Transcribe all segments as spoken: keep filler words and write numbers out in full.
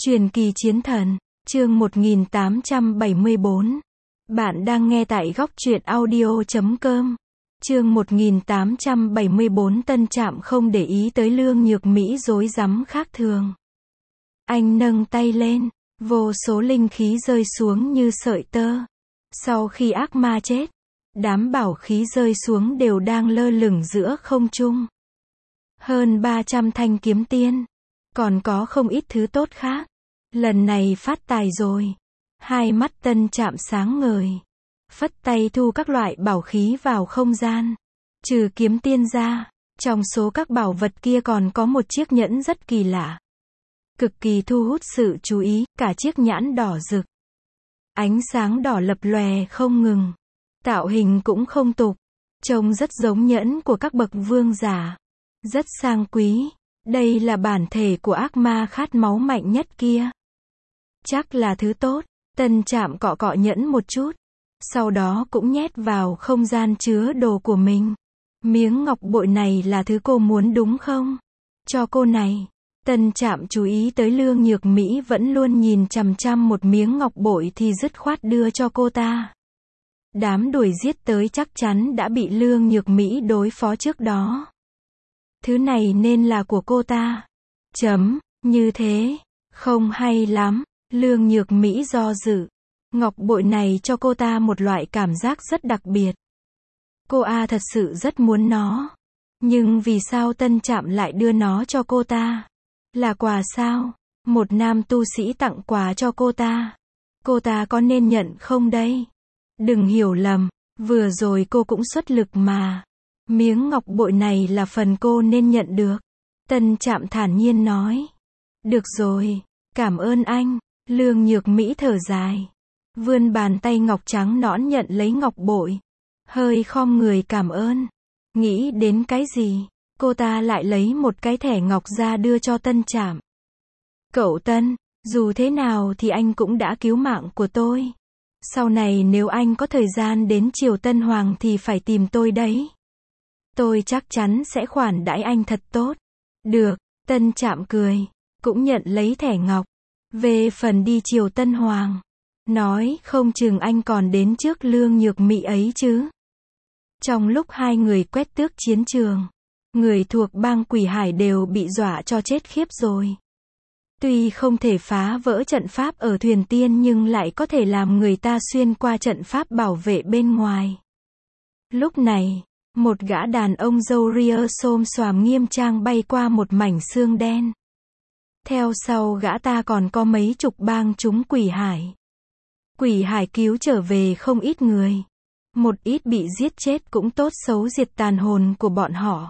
Truyền kỳ chiến thần, chương một nghìn tám trăm bảy mươi bốn. Bạn đang nghe tại góc truyện audio chấm com. Chương một nghìn tám trăm bảy mươi bốn. Tân Trạm không để ý tới Lương Nhược Mỹ rối rắm khác thường. Anh nâng tay lên, vô số linh khí rơi xuống như sợi tơ. Sau khi ác ma chết, đám bảo khí rơi xuống đều đang lơ lửng giữa không trung. Hơn ba trăm thanh kiếm tiên, còn có không ít thứ tốt khác. Lần này phát tài rồi. Hai mắt Tân Trạm sáng ngời, phất tay thu các loại bảo khí vào không gian. Trừ kiếm tiên ra, trong số các bảo vật kia còn có một chiếc nhẫn rất kỳ lạ, cực kỳ thu hút sự chú ý, cả chiếc nhẫn đỏ rực. Ánh sáng đỏ lập lòe không ngừng. Tạo hình cũng không tục, trông rất giống nhẫn của các bậc vương giả. Rất sang quý. Đây là bản thể của ác ma khát máu mạnh nhất kia. Chắc là thứ tốt. Tân Trạm cọ cọ nhẫn một chút, sau đó cũng nhét vào không gian chứa đồ của mình. Miếng ngọc bội này là thứ cô muốn đúng không? Cho cô này. Tân Trạm chú ý tới Lương Nhược Mỹ vẫn luôn nhìn chằm chằm một miếng ngọc bội thì dứt khoát đưa cho cô ta. Đám đuổi giết tới chắc chắn đã bị Lương Nhược Mỹ đối phó trước đó. Thứ này nên là của cô ta. Chấm, như thế, không hay lắm. Lương Nhược Mỹ do dự. Ngọc bội này cho cô ta một loại cảm giác rất đặc biệt. Cô A thật sự rất muốn nó. Nhưng vì sao Tân Trạm lại đưa nó cho cô ta? Là quà sao? Một nam tu sĩ tặng quà cho cô ta. Cô ta có nên nhận không đây? Đừng hiểu lầm, vừa rồi cô cũng xuất lực mà. Miếng ngọc bội này là phần cô nên nhận được. Tân Trạm thản nhiên nói. Được rồi, cảm ơn anh. Lương Nhược Mỹ thở dài, vươn bàn tay ngọc trắng nõn nhận lấy ngọc bội, hơi khom người cảm ơn. Nghĩ đến cái gì, cô ta lại lấy một cái thẻ ngọc ra đưa cho Tân Trạm. Cậu Tân, dù thế nào thì anh cũng đã cứu mạng của tôi. Sau này nếu anh có thời gian đến triều Tân Hoàng thì phải tìm tôi đấy. Tôi chắc chắn sẽ khoản đãi anh thật tốt. Được, Tân Trạm cười, cũng nhận lấy thẻ ngọc. Về phần đi triều Tân Hoàng, nói không chừng anh còn đến trước Lương Nhược Mỹ ấy chứ. Trong lúc hai người quét tước chiến trường, người thuộc bang Quỷ Hải đều bị dọa cho chết khiếp rồi. Tuy không thể phá vỡ trận pháp ở thuyền tiên nhưng lại có thể làm người ta xuyên qua trận pháp bảo vệ bên ngoài. Lúc này, một gã đàn ông râu ria xôm xoàm nghiêm trang bay qua một mảnh xương đen. Theo sau gã ta còn có mấy chục bang chúng Quỷ Hải. Quỷ Hải cứu trở về không ít người. Một ít bị giết chết cũng tốt xấu diệt tàn hồn của bọn họ.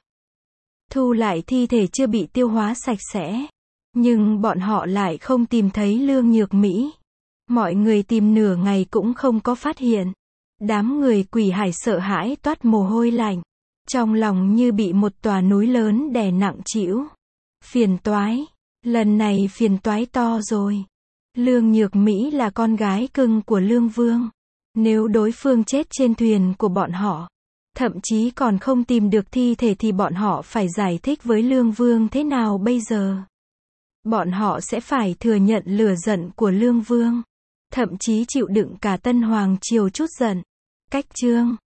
Thu lại thi thể chưa bị tiêu hóa sạch sẽ. Nhưng bọn họ lại không tìm thấy Lương Nhược Mỹ. Mọi người tìm nửa ngày cũng không có phát hiện. Đám người Quỷ Hải sợ hãi toát mồ hôi lạnh. Trong lòng như bị một tòa núi lớn đè nặng trĩu. Phiền toái. Lần này phiền toái to rồi. Lương Nhược Mỹ là con gái cưng của Lương Vương. Nếu đối phương chết trên thuyền của bọn họ, thậm chí còn không tìm được thi thể thì bọn họ phải giải thích với Lương Vương thế nào bây giờ? Bọn họ sẽ phải thừa nhận lửa giận của Lương Vương. Thậm chí chịu đựng cả Tân Hoàng triều chút giận. Cách chương